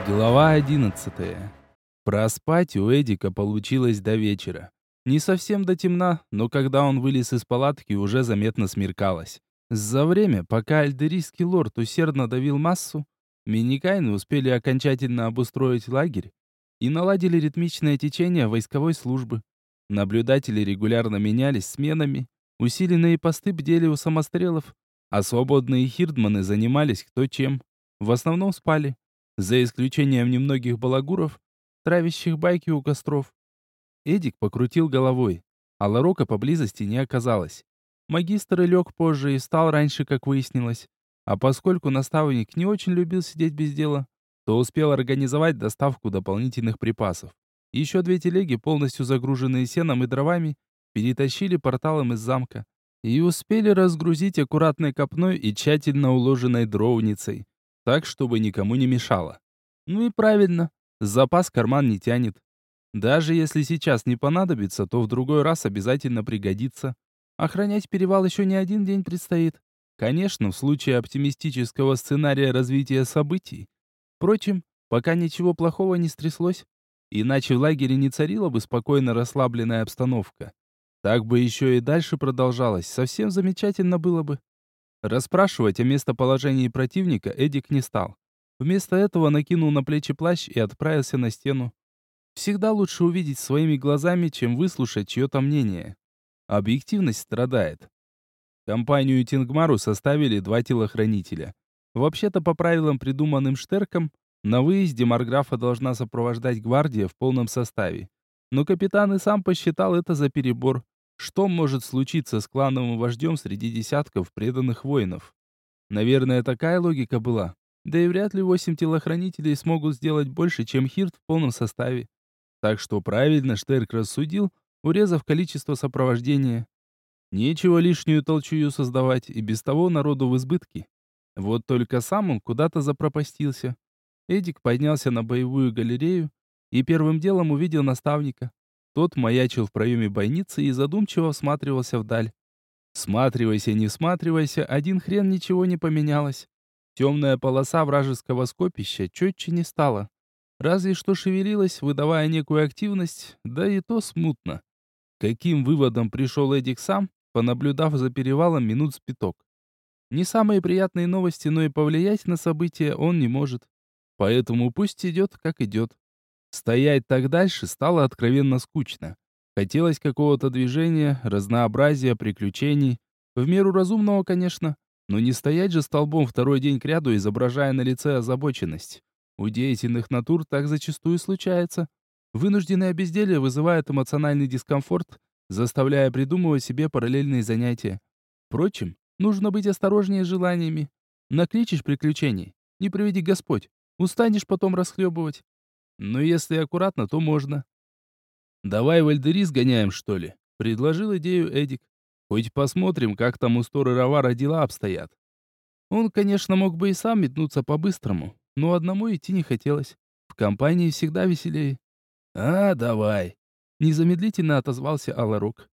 Глава 11. Проспать у Эдика получилось до вечера. Не совсем до темна, но когда он вылез из палатки, уже заметно смеркалось. За время, пока альдерийский лорд усердно давил массу, миникайны успели окончательно обустроить лагерь и наладили ритмичное течение войсковой службы. Наблюдатели регулярно менялись сменами, усиленные посты бдели у самострелов, а свободные хирдманы занимались кто чем. В основном спали за исключением немногих балагуров, травящих байки у костров. Эдик покрутил головой, а Ларока поблизости не оказалось. Магистр и лег позже и встал раньше, как выяснилось. А поскольку наставник не очень любил сидеть без дела, то успел организовать доставку дополнительных припасов. Еще 2 телеги, полностью загруженные сеном и дровами, перетащили порталом из замка и успели разгрузить аккуратной копной и тщательно уложенной дровницей, так, чтобы никому не мешало. Ну и правильно, запас карман не тянет. Даже если сейчас не понадобится, то в другой раз обязательно пригодится. Охранять перевал еще не один день предстоит. Конечно, в случае оптимистического сценария развития событий. Впрочем, пока ничего плохого не стряслось, иначе в лагере не царила бы спокойно расслабленная обстановка. Так бы еще и дальше продолжалось, совсем замечательно было бы. Расспрашивать о местоположении противника Эдик не стал. Вместо этого накинул на плечи плащ и отправился на стену. Всегда лучше увидеть своими глазами, чем выслушать чье-то мнение. Объективность страдает. Компанию Тингмару составили 2 телохранителя. Вообще-то, по правилам, придуманным Штерком, на выезде Марграфа должна сопровождать гвардия в полном составе. Но капитан и сам посчитал это за перебор. Что может случиться с клановым вождем среди десятков преданных воинов? Наверное, такая логика была. Да и вряд ли 8 телохранителей смогут сделать больше, чем Хирт в полном составе. Так что правильно Штерк рассудил, урезав количество сопровождения. Нечего лишнюю толчую создавать, и без того народу в избытке. Вот только сам он куда-то запропастился. Эдик поднялся на боевую галерею и первым делом увидел наставника. Тот маячил в проеме бойницы и задумчиво всматривался вдаль. Всматривайся, не всматривайся, один хрен ничего не поменялось. Темная полоса вражеского скопища четче не стала. Разве что шевелилась, выдавая некую активность, да и то смутно. Каким выводом пришел Эдик сам, понаблюдав за перевалом минут с пяток? Не самые приятные новости, но и повлиять на события он не может. Поэтому пусть идет, как идет. Стоять так дальше стало откровенно скучно. Хотелось какого-то движения, разнообразия, приключений. В меру разумного, конечно. Но не стоять же столбом второй день кряду, изображая на лице озабоченность. У деятельных натур так зачастую случается. Вынужденное безделье вызывает эмоциональный дискомфорт, заставляя придумывать себе параллельные занятия. Впрочем, нужно быть осторожнее с желаниями. Накличешь приключений, не приведи Господь. Устанешь потом расхлебывать. Но если аккуратно, то можно. «Давай в Эльдери сгоняем, что ли?» — предложил идею Эдик. «Хоть посмотрим, как там у Сторы Равара дела обстоят». Он, конечно, мог бы и сам метнуться по-быстрому, но одному идти не хотелось. В компании всегда веселее. «А, давай!» — незамедлительно отозвался Аларок.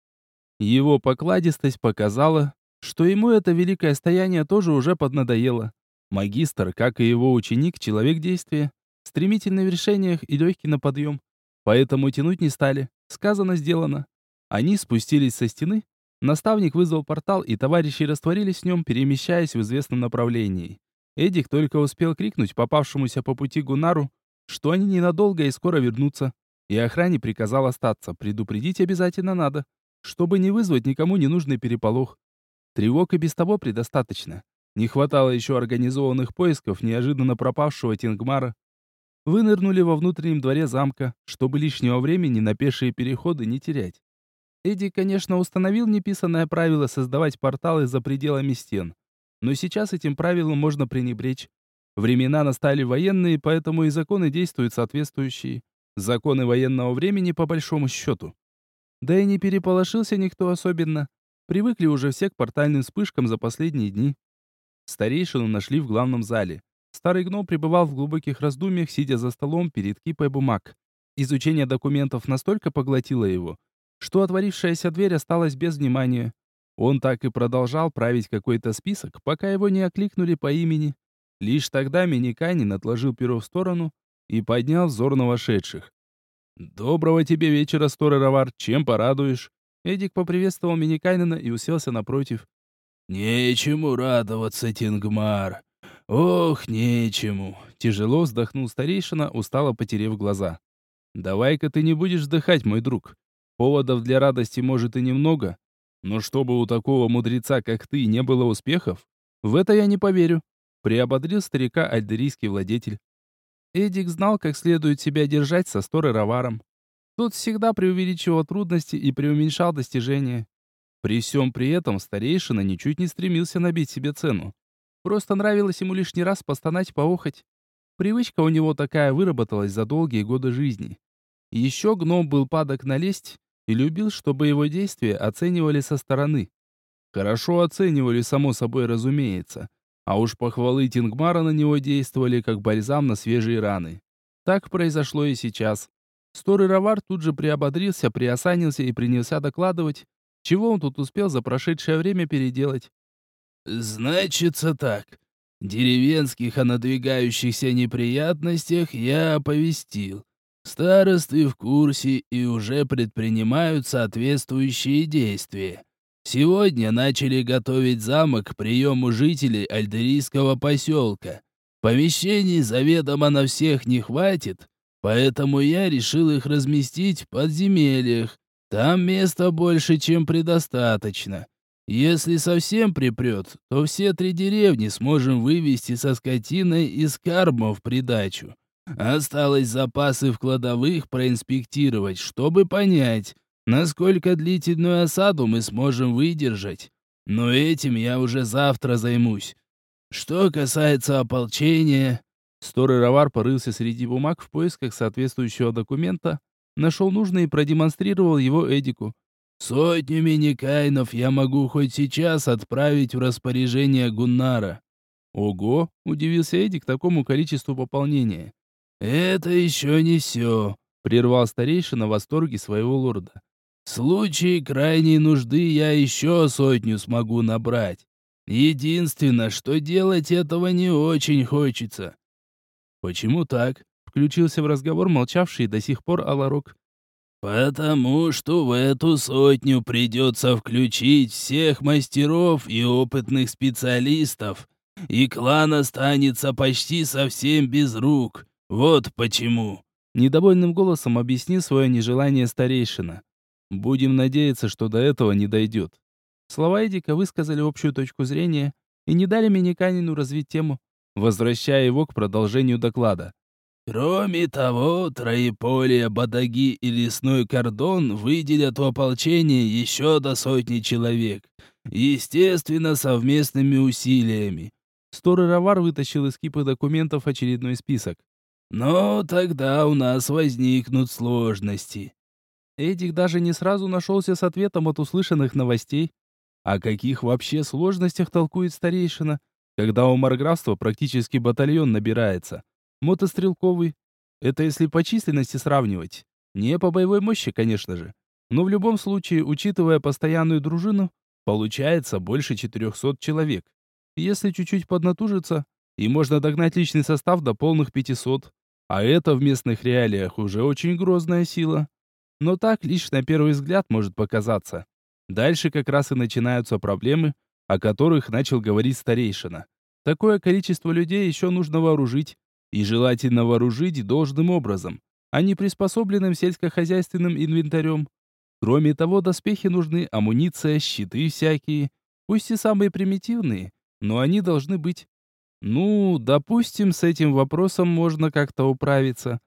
Его покладистость показала, что ему это великое стояние тоже уже поднадоело. Магистр, как и его ученик, человек действия, стремительный в решениях и легкий на подъем. Поэтому тянуть не стали. Сказано, сделано. Они спустились со стены, наставник вызвал портал, и товарищи растворились в нем, перемещаясь в известном направлении. Эдик только успел крикнуть попавшемуся по пути Гунару, что они ненадолго и скоро вернутся, и охране приказал остаться, предупредить обязательно надо, чтобы не вызвать никому ненужный переполох. Тревог и без того предостаточно. Не хватало еще организованных поисков неожиданно пропавшего Тингмара. Вынырнули во внутреннем дворе замка, чтобы лишнего времени на пешие переходы не терять. Эдди, конечно, установил неписанное правило создавать порталы за пределами стен. Но сейчас этим правилом можно пренебречь. Времена настали военные, поэтому и законы действуют соответствующие. Законы военного времени по большому счету. Да и не переполошился никто особенно. Привыкли уже все к портальным вспышкам за последние дни. Старейшину нашли в главном зале. Старый гном пребывал в глубоких раздумьях, сидя за столом перед кипой бумаг. Изучение документов настолько поглотило его, что отворившаяся дверь осталась без внимания. Он так и продолжал править какой-то список, пока его не окликнули по имени. Лишь тогда Миниканин отложил перо в сторону и поднял взор на вошедших. «Доброго тебе вечера, Стороровар, чем порадуешь?» Эдик поприветствовал Миникайнена и уселся напротив. «Нечему радоваться, Тингмар. Ох, нечему!» Тяжело вздохнул старейшина, устало потерев глаза. «Давай-ка ты не будешь вздыхать, мой друг. Поводов для радости может и немного, но чтобы у такого мудреца, как ты, не было успехов, в это я не поверю», приободрил старика альдерийский владетель. Эдик знал, как следует себя держать со Сторороваром. Тот всегда преувеличивал трудности и преуменьшал достижения. При всем при этом старейшина ничуть не стремился набить себе цену. Просто нравилось ему лишний раз постонать, поохоть. Привычка у него такая выработалась за долгие годы жизни. Еще гном был падок на лесть и любил, чтобы его действия оценивали со стороны. Хорошо оценивали, само собой разумеется. А уж похвалы Тингмара на него действовали, как бальзам на свежие раны. Так произошло и сейчас. Стороровар тут же приободрился, приосанился и принялся докладывать, чего он тут успел за прошедшее время переделать. «Значится так. Деревенских о надвигающихся неприятностях я оповестил. Старосты в курсе и уже предпринимают соответствующие действия. Сегодня начали готовить замок к приему жителей Альдерийского поселка. Помещений заведомо на всех не хватит, поэтому я решил их разместить в подземельях. Там места больше, чем предостаточно. Если совсем припрет, то все 3 деревни сможем вывести со скотиной из кармов в придачу. Осталось запасы в кладовых проинспектировать, чтобы понять, насколько длительную осаду мы сможем выдержать. Но этим я уже завтра займусь. Что касается ополчения...» Стороровар порылся среди бумаг в поисках соответствующего документа, нашел нужный и продемонстрировал его Эдику. «100 миникайнов я могу хоть сейчас отправить в распоряжение Гуннара». «Ого!» — удивился Эдик такому количеству пополнения. «Это еще не все», — прервал старейшина в восторге своего лорда. «В случае крайней нужды я еще 100 смогу набрать. Единственное, что делать этого не очень хочется». «Почему так?» — включился в разговор молчавший до сих пор Аларок. «Потому что в эту 100 придется включить всех мастеров и опытных специалистов, и клан останется почти совсем без рук. Вот почему». Недовольным голосом объяснил свое нежелание старейшина. «Будем надеяться, что до этого не дойдет». Слова Эдика высказали общую точку зрения и не дали Миниканину развить тему, возвращая его к продолжению доклада. «Кроме того, Троеполье, Бадаги и Лесной Кордон выделят в ополчение еще до 100 человек. Естественно, совместными усилиями». Стороровар вытащил из кипы документов очередной список. «Но тогда у нас возникнут сложности». Эдик даже не сразу нашелся с ответом от услышанных новостей. О каких вообще сложностях толкует старейшина, когда у марграфства практически батальон набирается? Мотострелковый. Это если по численности сравнивать. Не по боевой мощи, конечно же. Но в любом случае, учитывая постоянную дружину, получается больше 400 человек. Если чуть-чуть поднатужиться, и можно догнать личный состав до полных 500. А это в местных реалиях уже очень грозная сила. Но так лишь на первый взгляд может показаться. Дальше как раз и начинаются проблемы, о которых начал говорить старейшина. Такое количество людей еще нужно вооружить. И желательно вооружить должным образом, а не приспособленным сельскохозяйственным инвентарем. Кроме того, доспехи нужны, амуниция, щиты всякие. Пусть и самые примитивные, но они должны быть. Ну, допустим, с этим вопросом можно как-то управиться.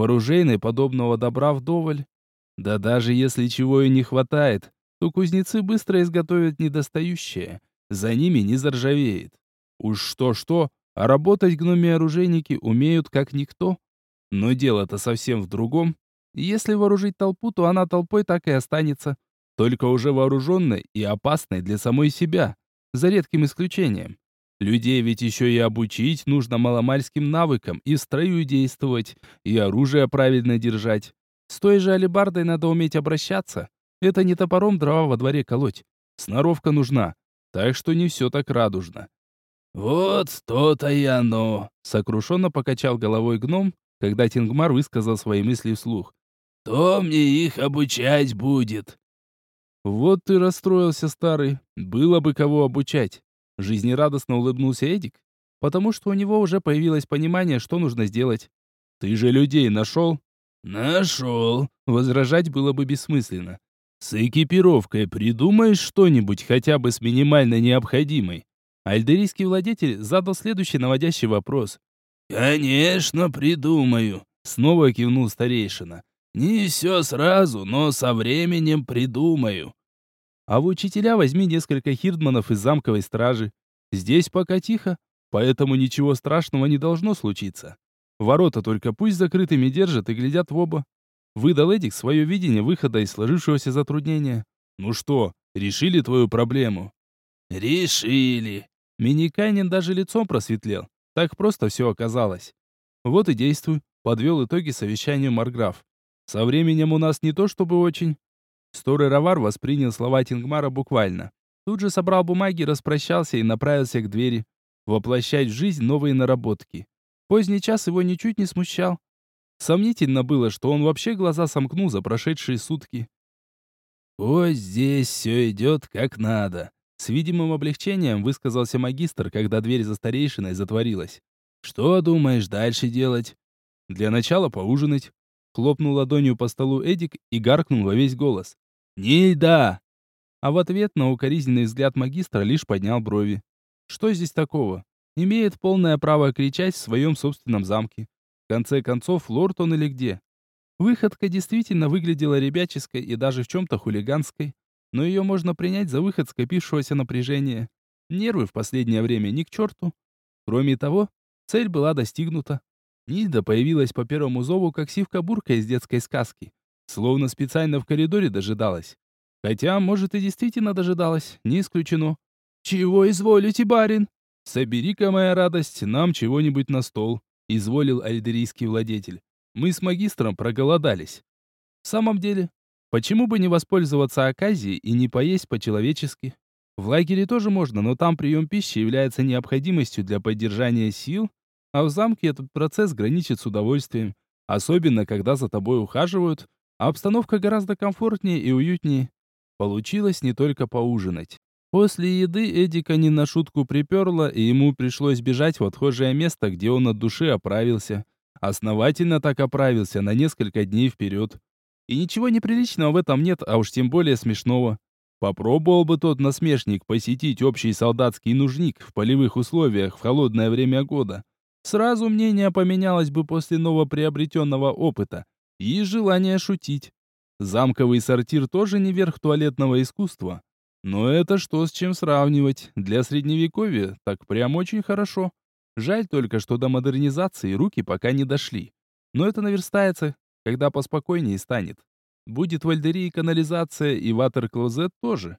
В подобного добра вдоволь. Да даже если чего и не хватает, то кузнецы быстро изготовят недостающее. За ними не заржавеет. Уж что-что, а работать гноми-оружейники умеют как никто. Но дело-то совсем в другом. Если вооружить толпу, то она толпой так и останется. Только уже вооруженной и опасной для самой себя. За редким исключением. Людей ведь еще и обучить нужно маломальским навыкам, и в строю действовать, и оружие правильно держать. С той же алебардой надо уметь обращаться. Это не топором дрова во дворе колоть. Сноровка нужна. Так что не все так радужно. «Вот то-то и оно», Сокрушенно покачал головой гном когда Тингмар высказал свои мысли вслух. «Кто мне их обучать будет?» «Вот ты расстроился, старый. Было бы кого обучать». Жизнерадостно улыбнулся Эдик, потому что у него уже появилось понимание, что нужно сделать. «Ты же людей нашел?» «Нашел». Возражать было бы бессмысленно. «С экипировкой придумаешь что-нибудь хотя бы с минимально необходимой?» Альдерийский владетель задал следующий наводящий вопрос. «Конечно, придумаю», — снова кивнул старейшина. «Не все сразу, но со временем придумаю». «А в учителя возьми несколько хирдманов из замковой стражи. Здесь пока тихо, поэтому ничего страшного не должно случиться. Ворота только пусть закрытыми держат и глядят в оба». Выдал Эдик свое видение выхода из сложившегося затруднения. «Ну что, решили твою проблему?» «Решили». Миникайнин даже лицом просветлел. Так просто все оказалось. «Вот и действуй», — подвел итоги совещанию Марграф. «Со временем у нас не то чтобы очень». Сторы Равар воспринял слова Тингмара буквально. Тут же собрал бумаги, распрощался и направился к двери. Воплощать в жизнь новые наработки. Поздний час его ничуть не смущал. Сомнительно было, что он вообще глаза сомкнул за прошедшие сутки. «Ой, здесь все идет как надо», — с видимым облегчением высказался магистр, когда дверь за старейшиной затворилась. «Что думаешь дальше делать?» «Для начала поужинать». Хлопнул ладонью по столу Эдик и гаркнул во весь голос. «Нильда!» А в ответ на укоризненный взгляд магистра лишь поднял брови. Что здесь такого? Имеет полное право кричать в своем собственном замке. В конце концов, лорд он или где? Выходка действительно выглядела ребяческой и даже в чем-то хулиганской, но ее можно принять за выход скопившегося напряжения. Нервы в последнее время ни к черту. Кроме того, цель была достигнута. Нильда появилась по первому зову, как сивка-бурка из детской сказки. Словно специально в коридоре дожидалась. Хотя, может, и действительно дожидалась, не исключено. «Чего изволите, барин?» «Собери-ка, моя радость, нам чего-нибудь на стол», — изволил альдерийский владетель. «Мы с магистром проголодались». В самом деле, почему бы не воспользоваться оказией и не поесть по-человечески? В лагере тоже можно, но там прием пищи является необходимостью для поддержания сил, а в замке этот процесс граничит с удовольствием, особенно когда за тобой ухаживают, а обстановка гораздо комфортнее и уютнее. Получилось не только поужинать. После еды Эдика не на шутку приперло, и ему пришлось бежать в отхожее место, где он от души оправился. Основательно так оправился на несколько дней вперед. И ничего неприличного в этом нет, а уж тем более смешного. Попробовал бы тот насмешник посетить общий солдатский нужник в полевых условиях в холодное время года. Сразу мнение поменялось бы после новоприобретенного опыта и желание шутить. Замковый сортир тоже не верх туалетного искусства. Но это что с чем сравнивать? Для средневековья так прям очень хорошо. Жаль только, что до модернизации руки пока не дошли. Но это наверстается, когда поспокойнее станет. Будет в Альдерии канализация и ватер-клозет тоже.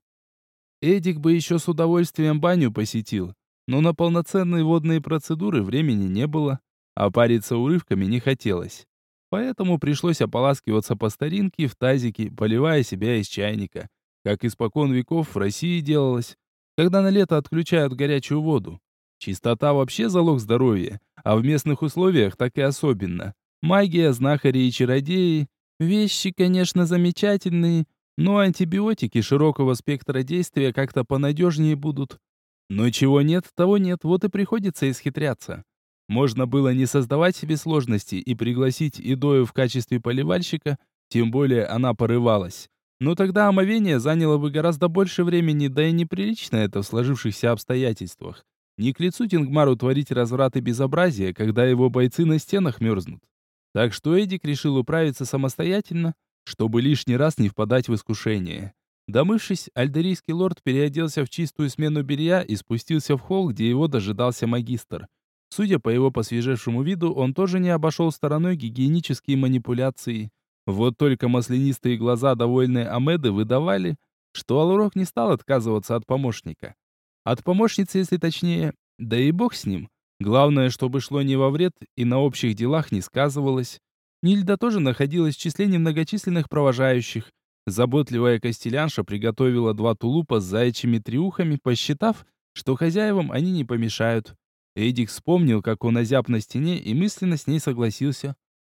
Эдик бы еще с удовольствием баню посетил, но на полноценные водные процедуры времени не было, а париться урывками не хотелось. Поэтому пришлось ополаскиваться по старинке в тазике, поливая себя из чайника, как испокон веков в России делалось, когда на лето отключают горячую воду. Чистота вообще залог здоровья, а в местных условиях так и особенно. Магия, знахари и чародеи – вещи, конечно, замечательные, но антибиотики широкого спектра действия как-то понадежнее будут. Но чего нет, того нет, вот и приходится исхитряться. Можно было не создавать себе сложности и пригласить Идою в качестве поливальщика, тем более она порывалась. Но тогда омовение заняло бы гораздо больше времени, да и неприлично это в сложившихся обстоятельствах. Не к лицу Тингмару творить разврат и безобразие, когда его бойцы на стенах мерзнут. Так что Эдик решил управиться самостоятельно, чтобы лишний раз не впадать в искушение. Домывшись, альдерийский лорд переоделся в чистую смену белья и спустился в холл, где его дожидался магистр. Судя по его посвежевшему виду, он тоже не обошел стороной гигиенические манипуляции. Вот только маслянистые глаза довольной Амеды выдавали, что Алурок не стал отказываться от помощника. От помощницы, если точнее, да и бог с ним. Главное, чтобы шло не во вред и на общих делах не сказывалось. Нильда тоже находилась в числе немногочисленных провожающих. Заботливая костелянша приготовила 2 тулупа с заячьими трюхами, посчитав, что хозяевам они не помешают. Эдик вспомнил, как он озяб на стене, и мысленно с ней согласился.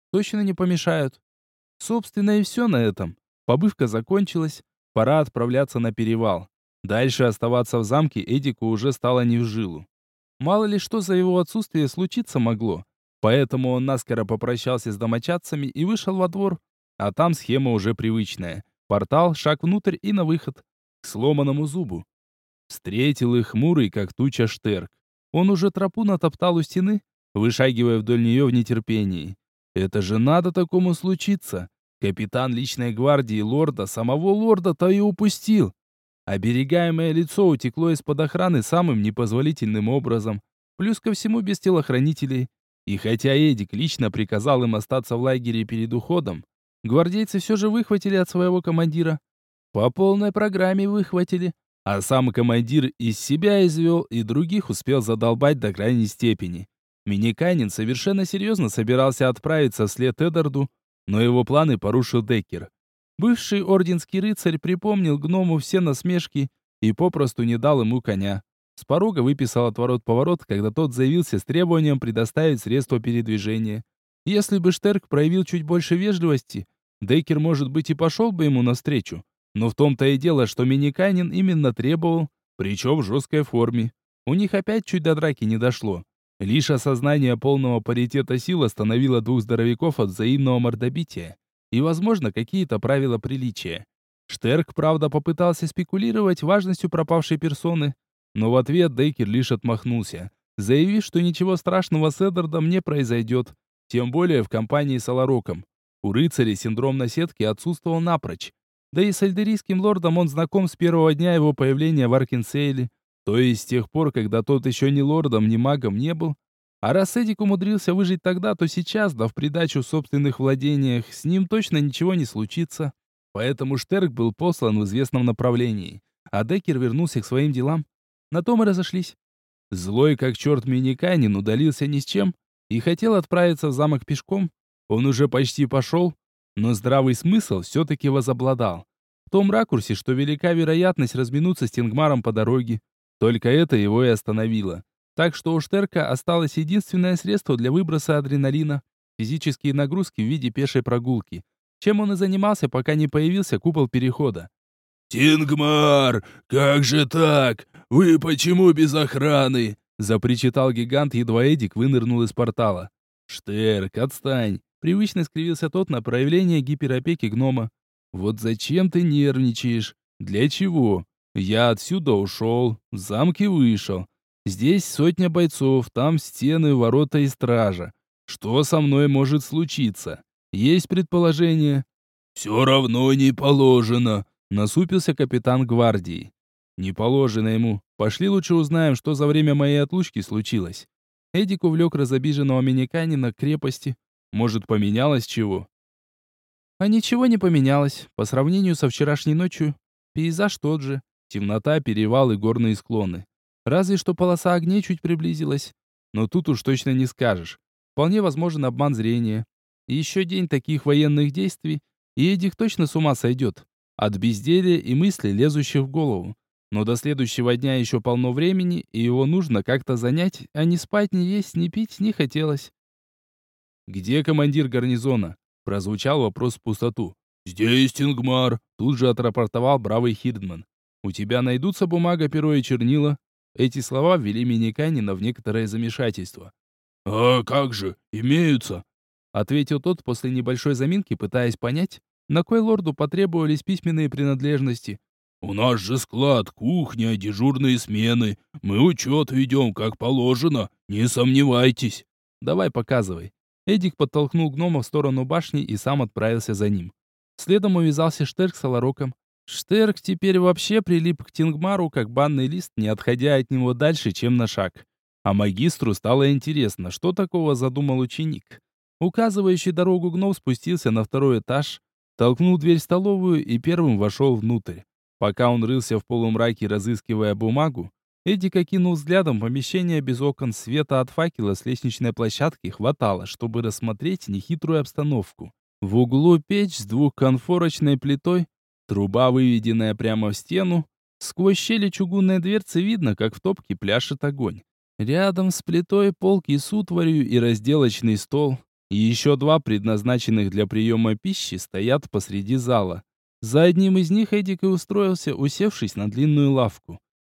точно не помешают. Собственно, и все на этом. Побывка закончилась, пора отправляться на перевал. Дальше оставаться в замке Эдику уже стало не в жилу. Мало ли что за его отсутствие случиться могло. Поэтому он наскоро попрощался с домочадцами и вышел во двор. А там схема уже привычная. Портал, шаг внутрь и на выход. К сломанному зубу. Встретил их хмурый, как туча Штерк. Он уже тропу натоптал у стены, вышагивая вдоль нее в нетерпении. Это же надо такому случиться. Капитан личной гвардии лорда, самого лорда-то и упустил. Оберегаемое лицо утекло из-под охраны самым непозволительным образом. Плюс ко всему без телохранителей. И хотя Эдик лично приказал им остаться в лагере перед уходом, гвардейцы все же выхватили от своего командира. По полной программе выхватили. А сам командир из себя извел и других успел задолбать до крайней степени. Миниканин совершенно серьезно собирался отправиться вслед Эдарду, но его планы порушил Деккер. Бывший орденский рыцарь припомнил гному все насмешки и попросту не дал ему коня. С порога выписал отворот-поворот, когда тот заявился с требованием предоставить средства передвижения. Если бы Штерк проявил чуть больше вежливости, Деккер, может быть, и пошел бы ему навстречу. Но в том-то и дело, что Миниканин именно требовал, причем в жесткой форме. У них опять чуть до драки не дошло. Лишь осознание полного паритета сил остановило двух здоровяков от взаимного мордобития. И, возможно, какие-то правила приличия. Штерк, правда, попытался спекулировать важностью пропавшей персоны, но в ответ Деккер лишь отмахнулся, заявив, что ничего страшного с Эддардом не произойдет, тем более в компании с Алароком. У рыцаря синдром наседки отсутствовал напрочь. Да и с альдерийским лордом он знаком с первого дня его появления в Аркенсейле, то есть с тех пор, когда тот еще ни лордом, ни магом не был. А раз Эдик умудрился выжить тогда, то сейчас, да в придачу в собственных владениях, с ним точно ничего не случится. Поэтому Штерк был послан в известном направлении, а Деккер вернулся к своим делам. На том и разошлись. Злой как черт Миниканин удалился ни с чем и хотел отправиться в замок пешком. Он уже почти пошел, но здравый смысл все-таки возобладал. В том ракурсе, что велика вероятность разминуться с Тингмаром по дороге. Только это его и остановило. Так что у Штерка осталось единственное средство для выброса адреналина — физические нагрузки в виде пешей прогулки. Чем он и занимался, пока не появился купол перехода. «Тингмар, как же так? Вы почему без охраны?» Запричитал гигант, едва Эдик вынырнул из портала. «Штерк, отстань!» Привычно скривился тот на проявление гиперопеки гнома. «Вот зачем ты нервничаешь? Для чего? Я отсюда ушел, в замке вышел. Здесь сотня бойцов, там стены, ворота и стража. Что со мной может случиться? Есть предположение?» «Все равно не положено», — насупился капитан гвардии. «Не положено ему. Пошли лучше узнаем, что за время моей отлучки случилось». Эдик увлек разобиженного Миниканина к крепости. Может, поменялось чего? А ничего не поменялось. По сравнению со вчерашней ночью, пейзаж тот же. Темнота, перевал и горные склоны. Разве что полоса огней чуть приблизилась. Но тут уж точно не скажешь. Вполне возможен обман зрения. И еще день таких военных действий, и Эдик точно с ума сойдет. От безделья и мыслей, лезущих в голову. Но до следующего дня еще полно времени, и его нужно как-то занять, а ни спать, ни есть, ни пить не хотелось. «Где командир гарнизона?» — прозвучал вопрос в пустоту. «Здесь Тингмар», — тут же отрапортовал бравый Хирдман. «У тебя найдутся бумага, перо и чернила?» Эти слова ввели Миниканина в некоторое замешательство. «А как же, имеются», — ответил тот после небольшой заминки, пытаясь понять, на кой лорду потребовались письменные принадлежности. «У нас же склад, кухня, дежурные смены. Мы учет ведем, как положено, не сомневайтесь». «Давай, показывай». Эдик подтолкнул гнома в сторону башни и сам отправился за ним. Следом увязался Штерк с Алароком. Штерк теперь вообще прилип к Тингмару, как банный лист, не отходя от него дальше, чем на шаг. А магистру стало интересно, что такого задумал ученик. Указывающий дорогу гном спустился на второй этаж, толкнул дверь в столовую и первым вошел внутрь. Пока он рылся в полумраке, разыскивая бумагу, Эдик окинул взглядом помещение без окон, света от факела с лестничной площадки хватало, чтобы рассмотреть нехитрую обстановку. В углу печь с двухконфорочной плитой, труба, выведенная прямо в стену. Сквозь щели чугунной дверцы видно, как в топке пляшет огонь. Рядом с плитой полки с утварью и разделочный стол. И еще два, предназначенных для приема пищи, стоят посреди зала. За одним из них Эдик и устроился, усевшись на длинную лавку.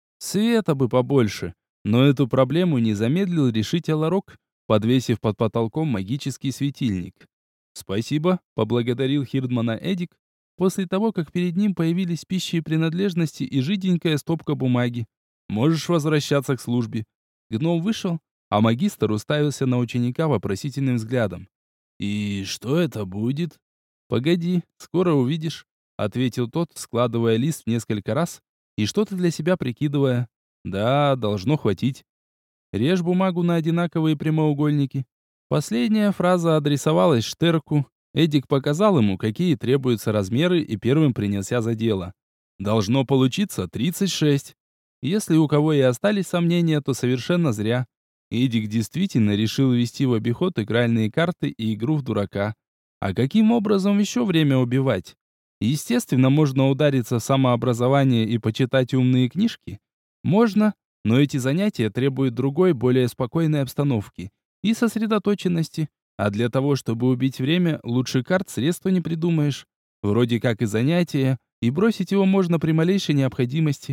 Света бы побольше, но эту проблему не замедлил решить Аларок, подвесив под потолком магический светильник. «Спасибо», — поблагодарил Хирдмана Эдик, после того, как перед ним появились пищи и принадлежности и жиденькая стопка бумаги. «Можешь возвращаться к службе». Гном вышел, а магистр уставился на ученика вопросительным взглядом. «И что это будет?» «Погоди, скоро увидишь», — ответил тот, складывая лист в несколько раз и что-то для себя прикидывая. «Да, должно хватить». Режь бумагу на одинаковые прямоугольники. Последняя фраза адресовалась Штерку. Эдик показал ему, какие требуются размеры, и первым принялся за дело. Должно получиться 36. Если у кого и остались сомнения, то совершенно зря. Эдик действительно решил ввести в обиход игральные карты и игру в дурака. А каким образом еще время убивать? Естественно, можно удариться в самообразование и почитать умные книжки. Можно, но эти занятия требуют другой, более спокойной обстановки и сосредоточенности. А для того, чтобы убить время, лучше карт средства не придумаешь. Вроде как и занятия, и бросить его можно при малейшей необходимости.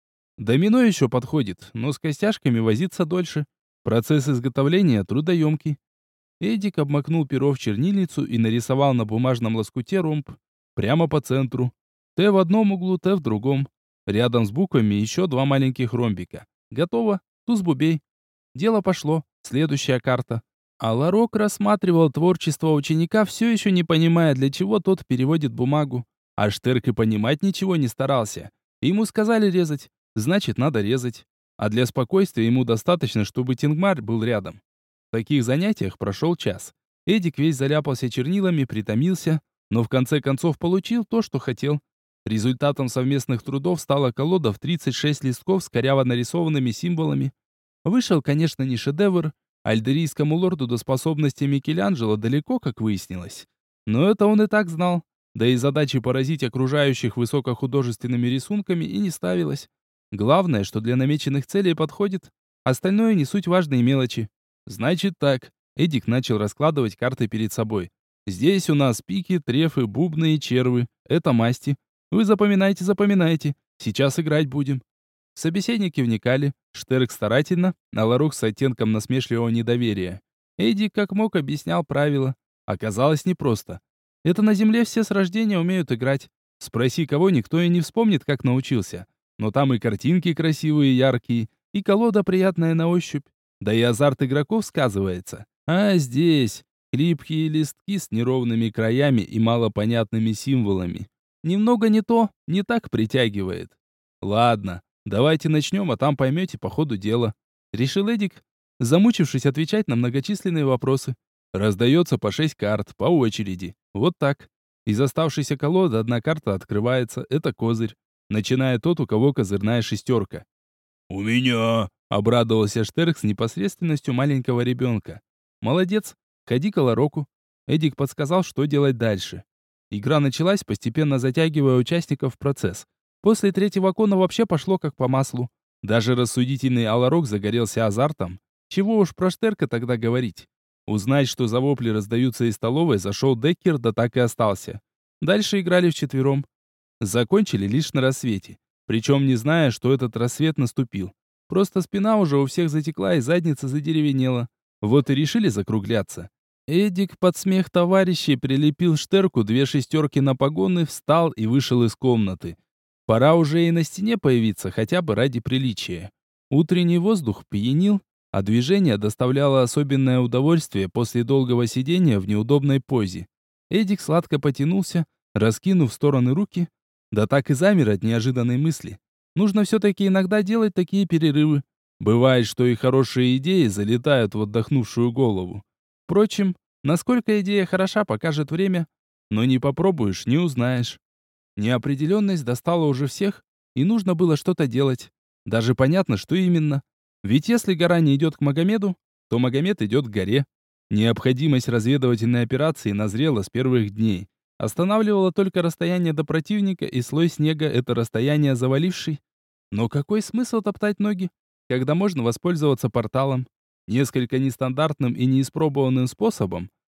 Домино еще подходит, но с костяшками возиться дольше. Процесс изготовления трудоемкий. Эдик обмакнул перо в чернильницу и нарисовал на бумажном лоскуте ромб. Прямо по центру. Т в одном углу, Т в другом. Рядом с буквами еще два маленьких ромбика. Готово. Туз бубей. Дело пошло. Следующая карта. А Ларок рассматривал творчество ученика, все еще не понимая, для чего тот переводит бумагу. А Штерк и понимать ничего не старался. Ему сказали резать. Значит, надо резать. А для спокойствия ему достаточно, чтобы Тингмар был рядом. В таких занятиях прошел час. Эдик весь заляпался чернилами, притомился, но в конце концов получил то, что хотел. Результатом совместных трудов стала колода в 36 листков с коряво нарисованными символами. Вышел, конечно, не шедевр. Альдерийскому лорду до способности Микеланджело далеко, как выяснилось. Но это он и так знал. Да и задачи поразить окружающих высокохудожественными рисунками и не ставилось. Главное, что для намеченных целей подходит. Остальное не суть важные мелочи. Значит так. Эдик начал раскладывать карты перед собой. Здесь у нас пики, трефы, бубны и червы. Это масти. Вы запоминайте, запоминайте. Сейчас играть будем. Собеседники вникали. Штерк старательно, а Ларух с оттенком насмешливого недоверия. Эдик как мог объяснял правила. Оказалось непросто. Это на земле все с рождения умеют играть. Спроси кого, никто и не вспомнит, как научился. Но там и картинки красивые, яркие, и колода приятная на ощупь. Да и азарт игроков сказывается. А здесь хлипкие листки с неровными краями и малопонятными символами. Немного не то, не так притягивает. Ладно, давайте начнем, а там поймете по ходу дела. Решил Эдик, замучившись отвечать на многочисленные вопросы. Раздается по 6 карт, по очереди. Вот так. Из оставшейся колоды одна карта открывается, это козырь. Начиная тот, у кого козырная шестерка. «У меня!» — обрадовался Штерк с непосредственностью маленького ребенка. «Молодец, ходи к Лароку». Эдик подсказал, что делать дальше. Игра началась, постепенно затягивая участников в процесс. После третьего кона вообще пошло как по маслу. Даже рассудительный Аларок загорелся азартом. Чего уж про Штерка тогда говорить. Узнать, что за вопли раздаются из столовой, зашел Деккер, да так и остался. Дальше играли вчетвером. Закончили лишь на рассвете. Причем не зная, что этот рассвет наступил. Просто спина уже у всех затекла и задница задеревенела. Вот и решили закругляться. Эдик под смех товарищей прилепил Штерку 2 шестерки на погоны, встал и вышел из комнаты. Пора уже и на стене появиться, хотя бы ради приличия. Утренний воздух пьянил, а движение доставляло особенное удовольствие после долгого сидения в неудобной позе. Эдик сладко потянулся, раскинув в стороны руки, да так и замер от неожиданной мысли. Нужно все-таки иногда делать такие перерывы. Бывает, что и хорошие идеи залетают в отдохнувшую голову. Впрочем, насколько идея хороша, покажет время. Но не попробуешь, не узнаешь. Неопределенность достала уже всех, и нужно было что-то делать. Даже понятно, что именно. Ведь если гора не идет к Магомеду, то Магомед идет к горе. Необходимость разведывательной операции назрела с первых дней. Останавливало только расстояние до противника и слой снега, это расстояние заваливший. Но какой смысл топтать ноги, когда можно воспользоваться порталом? Несколько нестандартным и неиспробованным способом,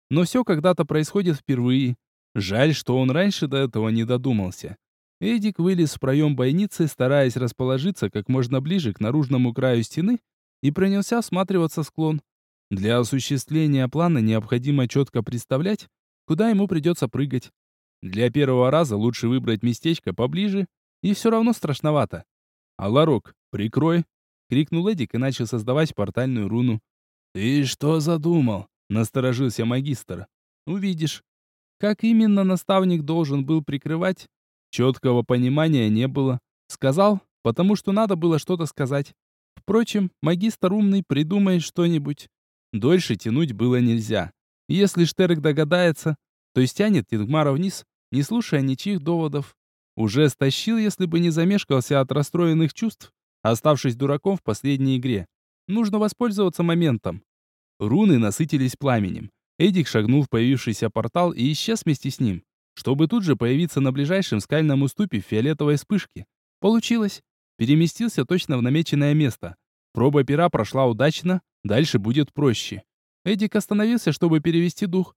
Но все когда-то происходит впервые. Жаль, что он раньше до этого не додумался. Эдик вылез в проем бойницы, стараясь расположиться как можно ближе к наружному краю стены, и принялся осматриваться склон. Для осуществления плана необходимо четко представлять, куда ему придется прыгать. Для первого раза лучше выбрать местечко поближе, и все равно страшновато. «Аларок, прикрой!» — крикнул Эдик и начал создавать портальную руну. «Ты что задумал?» — насторожился магистр. «Увидишь». Как именно наставник должен был прикрывать, четкого понимания не было. Сказал, потому что надо было что-то сказать. Впрочем, магистр умный, придумай что-нибудь. Дольше тянуть было нельзя. Если Штерк догадается, то стянет Тингмара вниз, не слушая ничьих доводов. Уже стащил, если бы не замешкался от расстроенных чувств, оставшись дураком в последней игре. Нужно воспользоваться моментом. Руны насытились пламенем. Эдик шагнул в появившийся портал и исчез вместе с ним, чтобы тут же появиться на ближайшем скальном уступе в фиолетовой вспышке. Получилось. Переместился точно в намеченное место. Проба пера прошла удачно, дальше будет проще. Эдик остановился, чтобы перевести дух.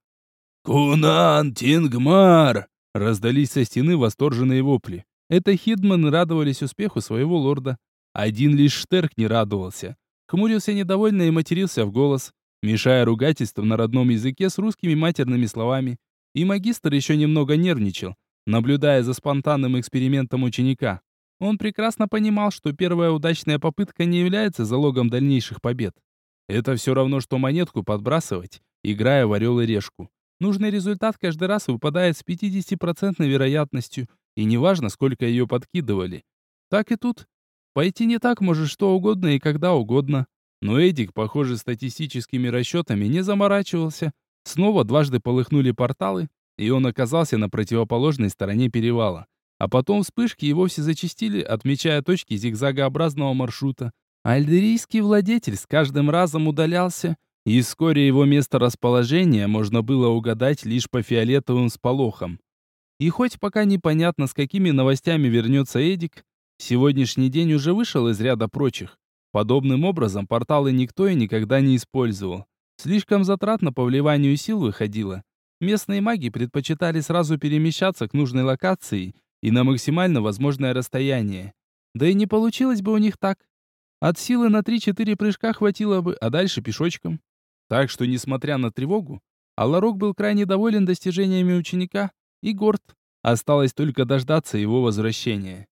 «Кунан, Тингмар!» Раздались со стены восторженные вопли. Это хидманы радовались успеху своего лорда. Один лишь Штерк не радовался. Хмурился недовольно и матерился в голос, мешая ругательствам на родном языке с русскими матерными словами. И магистр еще немного нервничал, наблюдая за спонтанным экспериментом ученика. Он прекрасно понимал, что первая удачная попытка не является залогом дальнейших побед. Это все равно, что монетку подбрасывать, играя в орел и решку. Нужный результат каждый раз выпадает с 50% вероятностью, и неважно, сколько ее подкидывали. Так и тут. Пойти не так может что угодно и когда угодно. Но Эдик, похоже, статистическими расчетами не заморачивался. Снова дважды полыхнули порталы, и он оказался на противоположной стороне перевала. А потом вспышки и вовсе зачастили, отмечая точки зигзагообразного маршрута. Альдерийский владетель с каждым разом удалялся, и вскоре его место расположения можно было угадать лишь по фиолетовым сполохам. И хоть пока непонятно, с какими новостями вернется Эдик, сегодняшний день уже вышел из ряда прочих. Подобным образом порталы никто и никогда не использовал. Слишком затратно по вливанию сил выходило. Местные маги предпочитали сразу перемещаться к нужной локации и на максимально возможное расстояние. Да и не получилось бы у них так. От силы на 3-4 прыжка хватило бы, а дальше пешочком. Так что, несмотря на тревогу, Аларок был крайне доволен достижениями ученика и горд. Осталось только дождаться его возвращения.